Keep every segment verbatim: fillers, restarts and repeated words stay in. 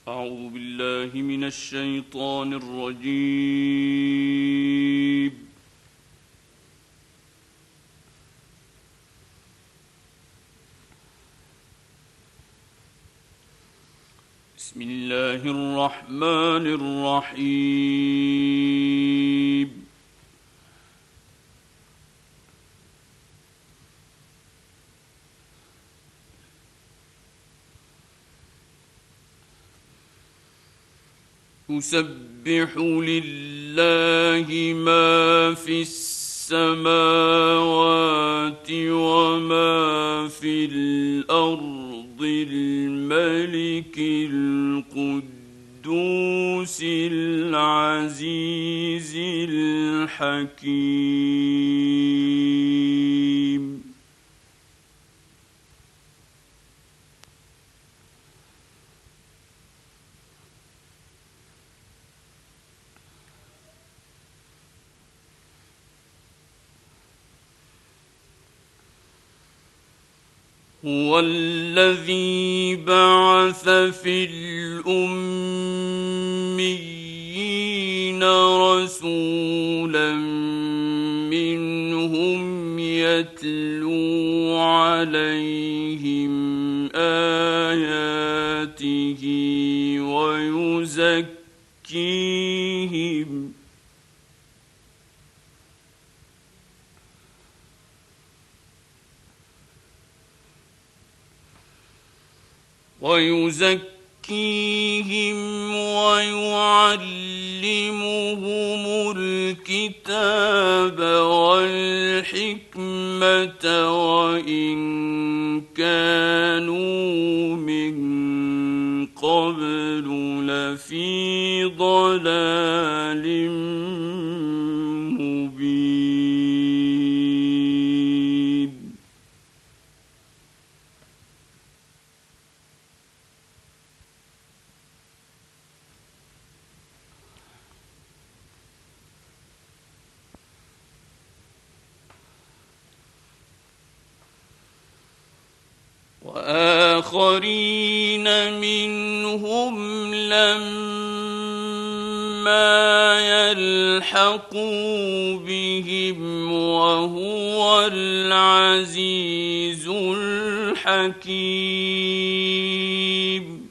أعوذ بالله من الشيطان الرجيم. بسم الله الرحمن الرحيم. يسبح لله ما في السماوات وما في الأرض الملك القدوس العزيز الحكيم. هو الذي بعث في الأميين رسولا منهم يتلو عليهم آياته ويزكيهم ويزكيهم ويعلمهم الكتاب والحكمة وإن كانوا من قبل لفي ضلال مبين. وآخرين منهم لما يلحقوا بهم وهو العزيز الحكيم.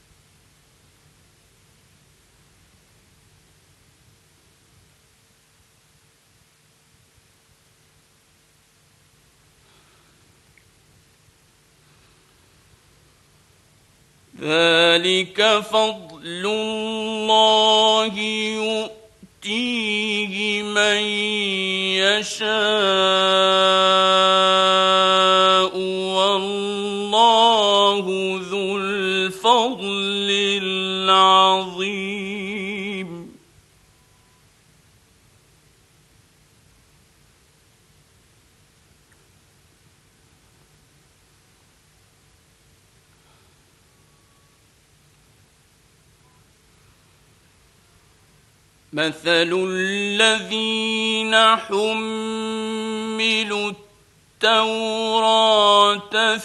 ذلك فضل الله يؤتيه من يشاء والله ذو الفضل العظيم. مثل الذين حملوا التوراة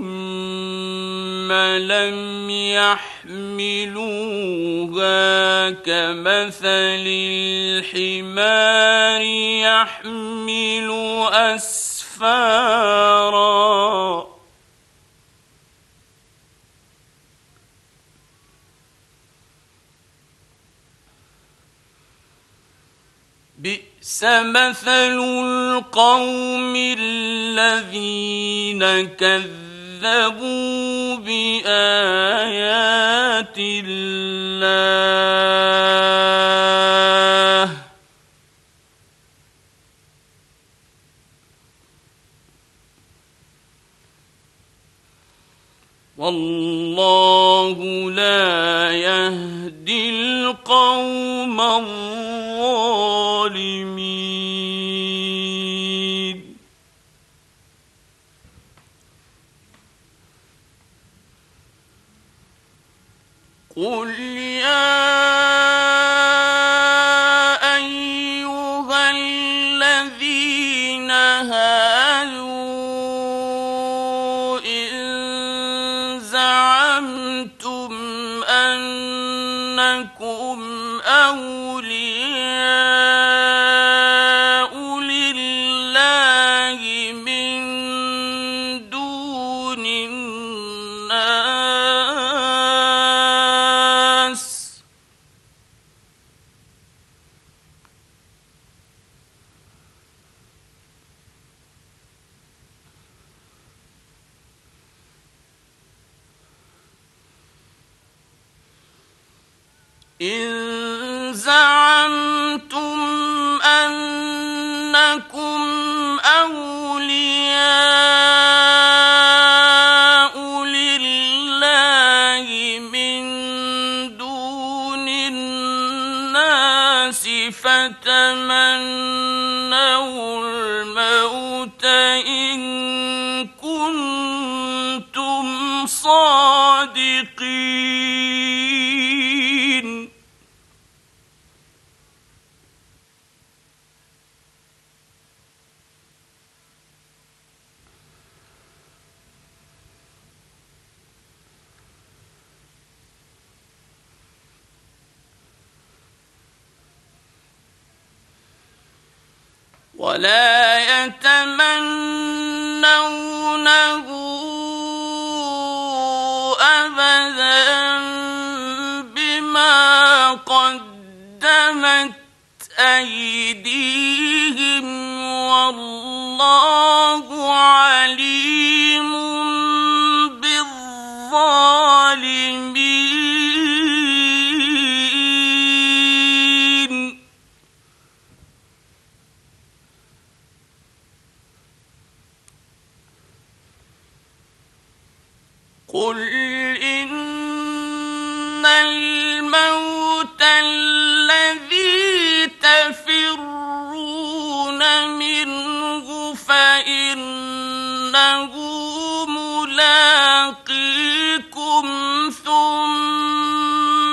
ثم لم يحملوها كمثل الحمار يحمل أسفارا بئس مثل القوم الذين كذبوا بآيات الله والله لا يهدي القوم الظالمين. قل يا أيها الذين هادوا إن زعمتم أن أنكم أولياء لله من دون الناس إن زعمتم أنكم أولياء لله من دون الناس فتمنوا الموت إن كنتم صادقين ولا يتمنونه أبدا بما قدمت أيديهم والله عليم بالظالمين قل إن الموت الذي تفرون منه فإنه ملاقيكم ثم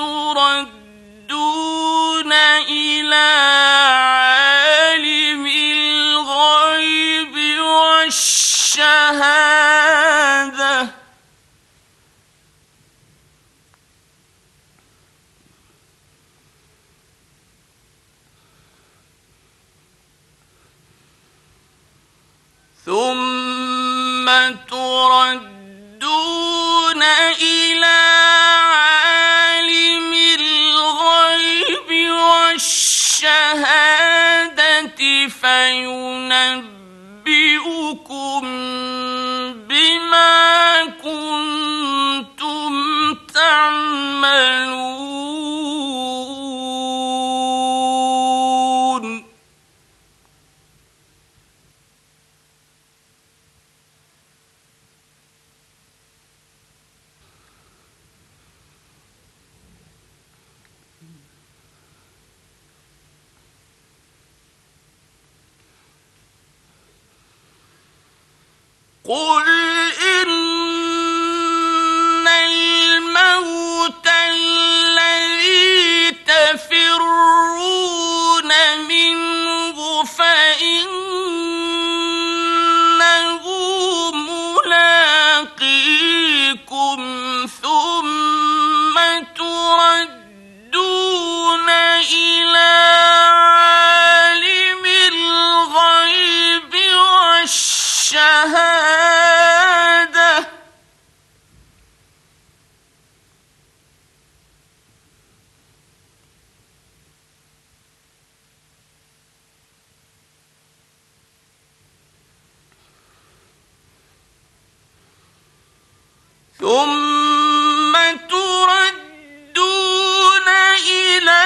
تردون إلى عالم الغيب والشهادة ثم تردون إلى عالم الغيب والشهادة فينبئكم بما كنتم تعملون قل إن الموت الذي تفرون منه فإنه ملاقيكم ثم تردون إلى عالم الغيب والشهادة ثم تردون إلى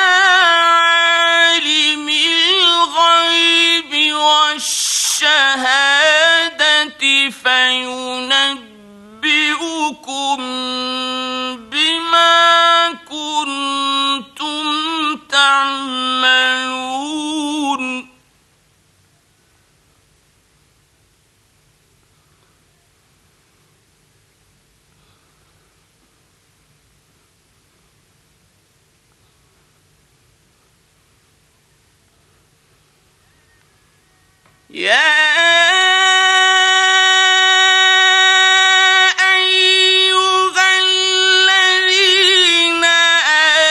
عالم الغيب والشهادة فينبئكم بما كنتم تعملون يا أيها الذين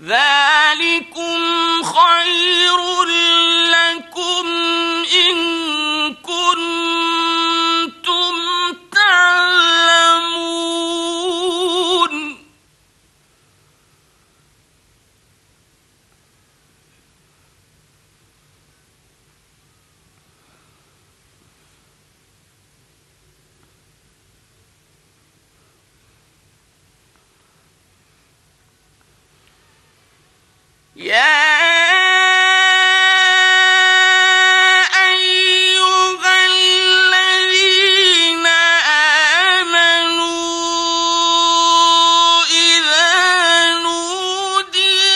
ذلكم خير لكم إن كنتم تعلمون يا أيها الذين آمنوا إذا نودي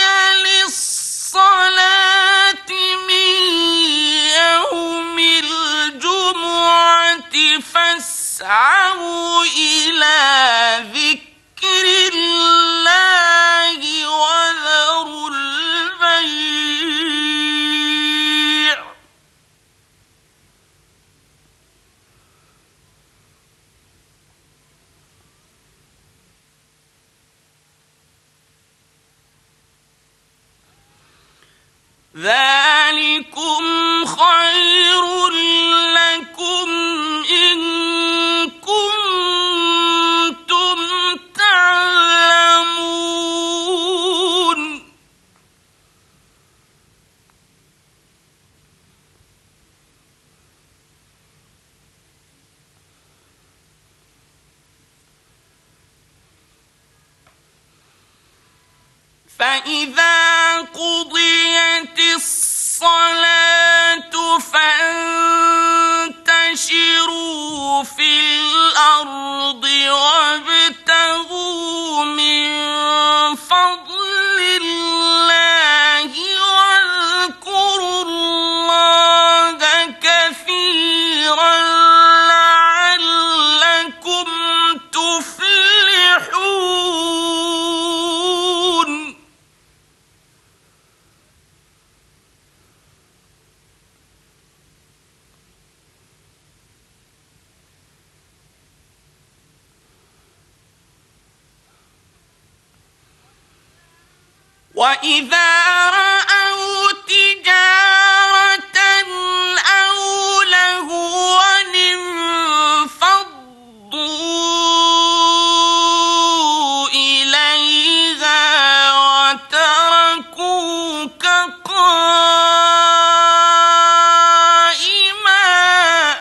للصلاة من يوم الجمعة فاسعوا إلى ذكر الله وذروا البيع ذلكم خير لكم إن كنتم تعلمون فإذا قضيت الصلاة فانتشروا في الأرض وابتغوا من فضل الله واذكروا الله كثيرا لعلكم تفلحون وإذا رأوا تجارة أو لهوا انفضوا إليها وتركوك قائما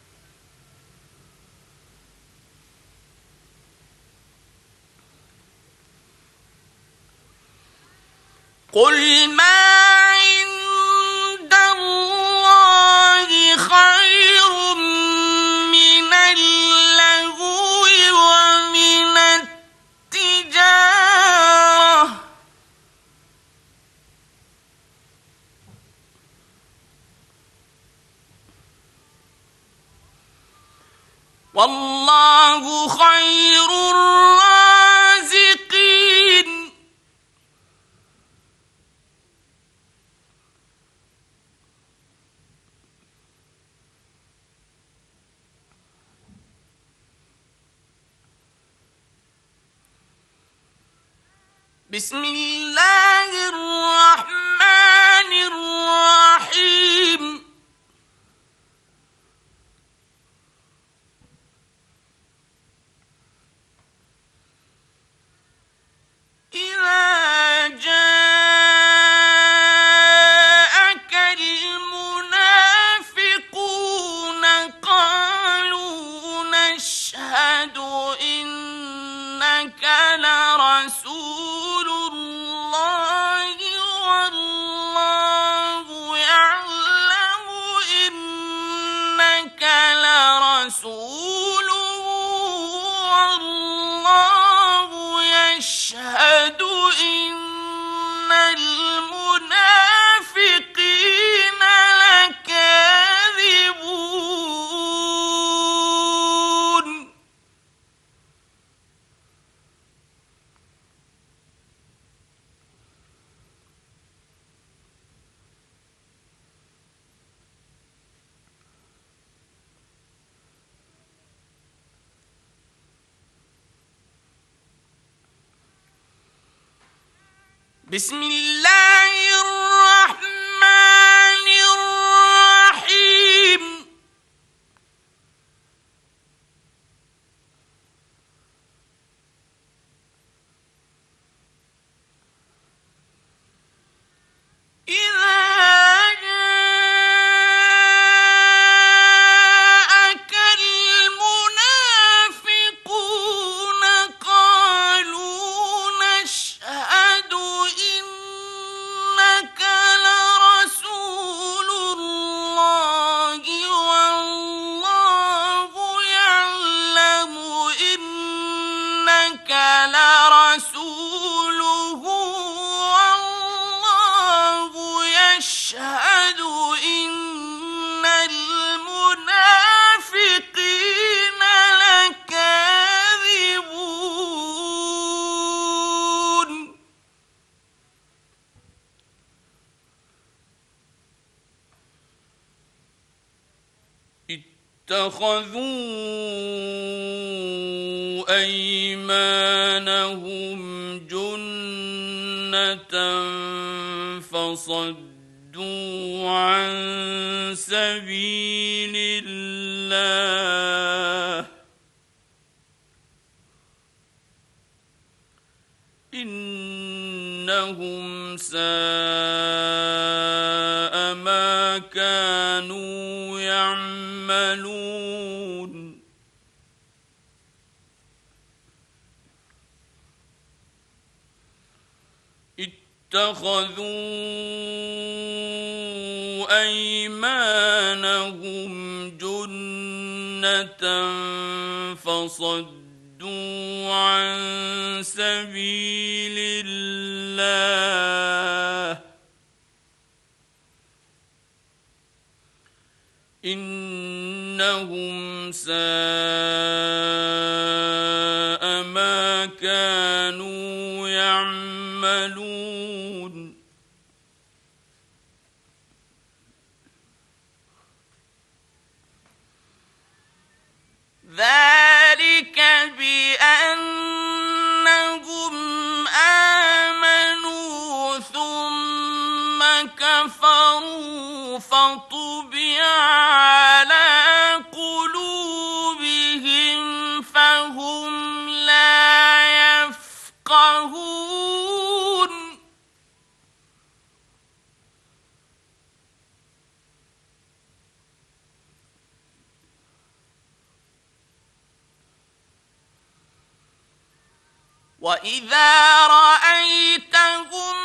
قل ما عند الله خير من اللهو ومن التجارة والله خير الرازقين بسم الله الرحمن الرحيم إذا جاءك المنافقون قالوا نشهد إنك لرسول الله بسم الله الرحمن الرحيم إذا يشهد إن المنافقين لكاذبون اتخذوا أيمانهم جنة فصدوا عن سبيل الله إنهم ساء ما كانوا يعملون اتخذوا أيمانهم جنة فصدوا عن سبيل الله إنهم ساء ما كانوا يعملون ذلك بأنهم آمنوا ثم كفروا فطبع على قلوبهم فهم لا يفقهون وإذا رأيتهم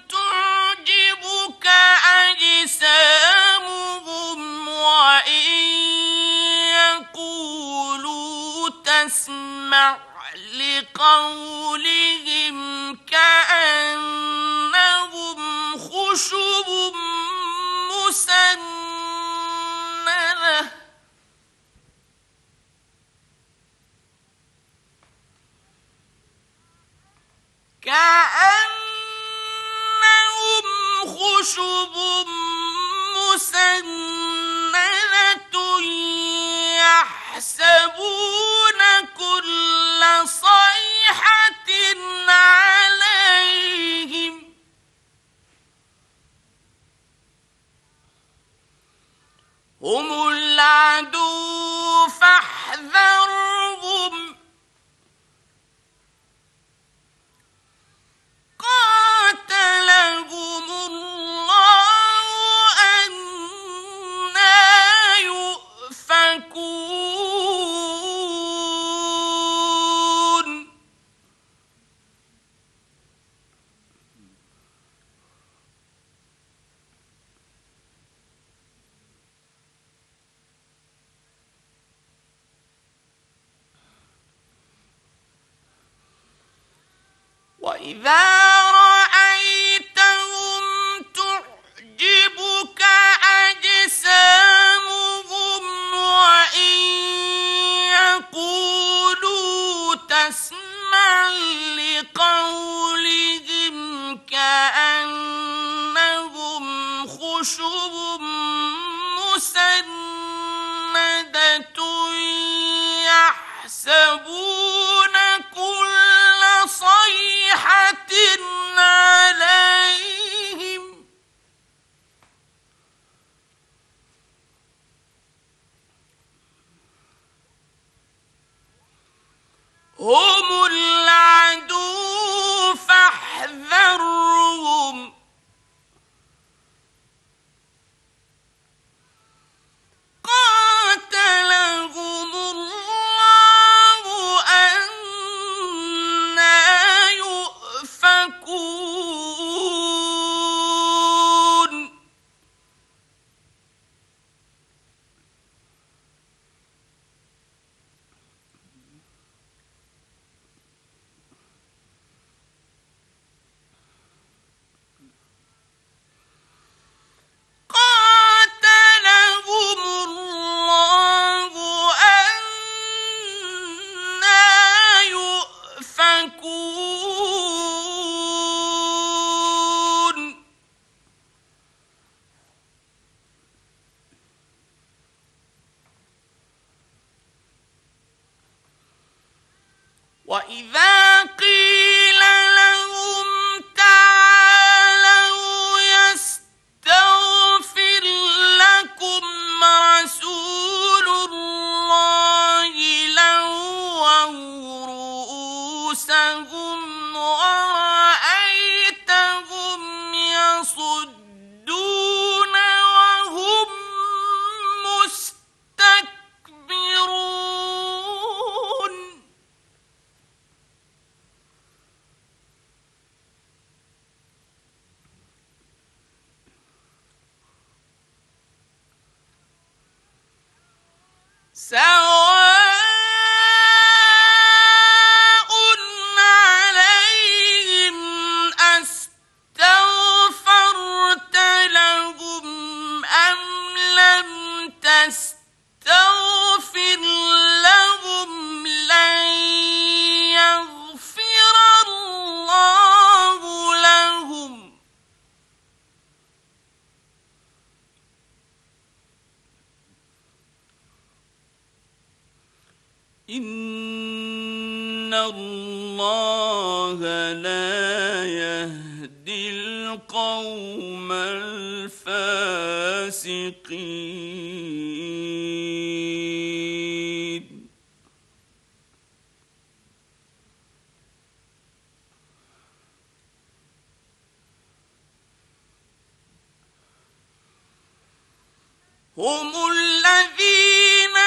تعجبك أجسامهم وإن يقولوا تسمع لقولهم كأنهم خشب مسندة كأنهم خشب مسندة يحسبون كل صيحة عليهم هم العدو فاحذرهم قاتلهم الله أنى يؤفكون وإذا رأيتهم تعجبك أجسامهم وإن يقولوا تسمع لقولهم كأنهم خشب مسندة يحسبون كل صيحة عليهم هم العدو فاحذرهم قاتلهم الله أنى يؤفكون قاتلهم الله أنى يؤفكون وإذا قيل لهم تعالوا يستغفر لكم رسول الله لووا رؤوسهم ورأيتهم يصدون وهم مستكبرون سواء عليهم أستغفرت لهم أم لم تستغفر لهم لن يغفر الله لهم إن الله لا يهدي القوم الفاسقين هم الذين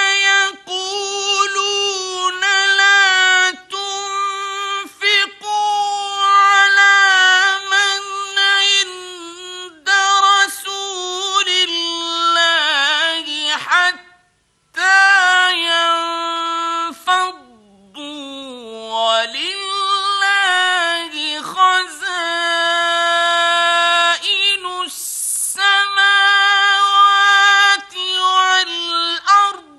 يقولون لا تنفقوا على من عند رسول الله حتى ينفضوا ولله خزائن السماوات والأرض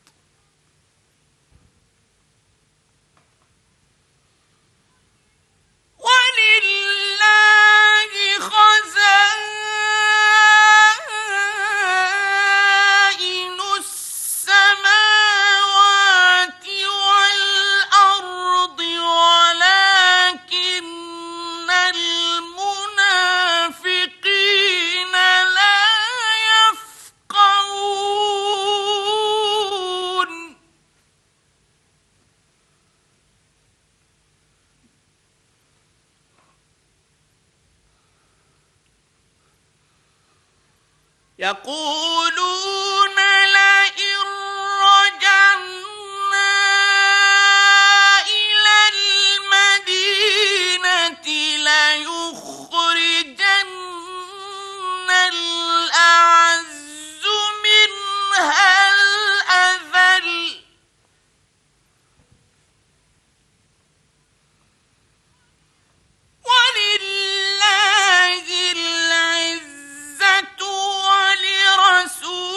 ولله خزائن السماوات والأرض ولكن المنافقين لا يفقهون يقولون لئن رجعنا إلى المدينة ليخرجن الأعز منها الأذل ولله العزة ولرسوله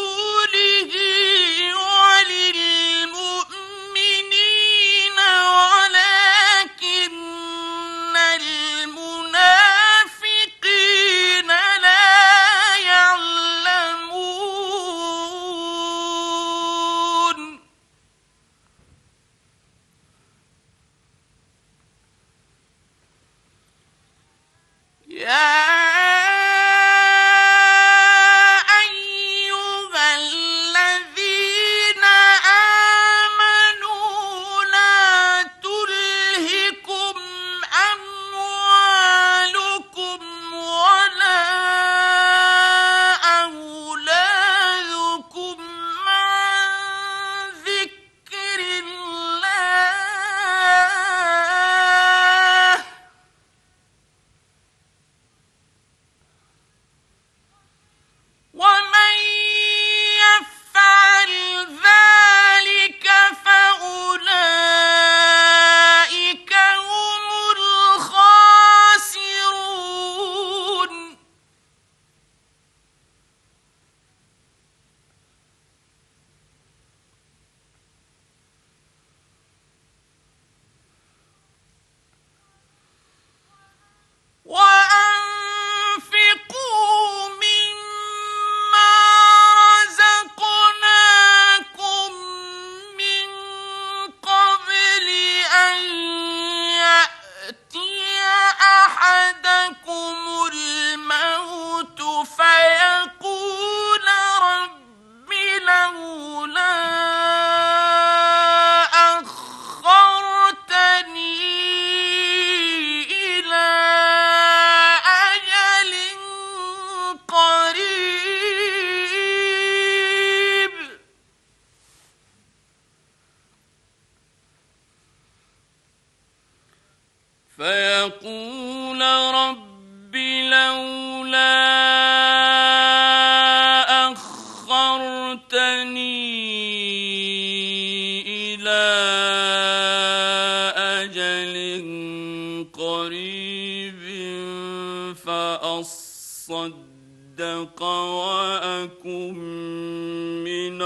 أصدق وأكن من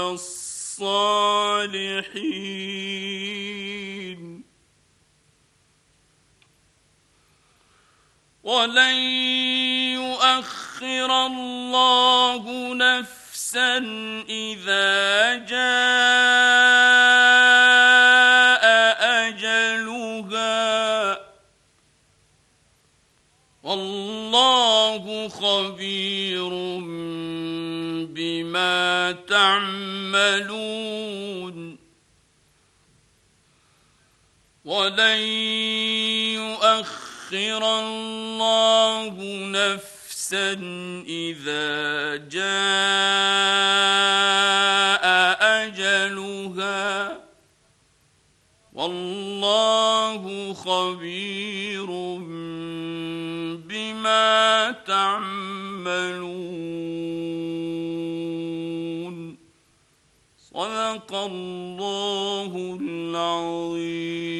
الصالحين ولن يؤخر الله نفسا إذا جاء أجلها والله خبير بما تعملون ولن يؤخر الله نفسا إذا جاء أجلها والله خبير بما تعملون صدق الله العظيم.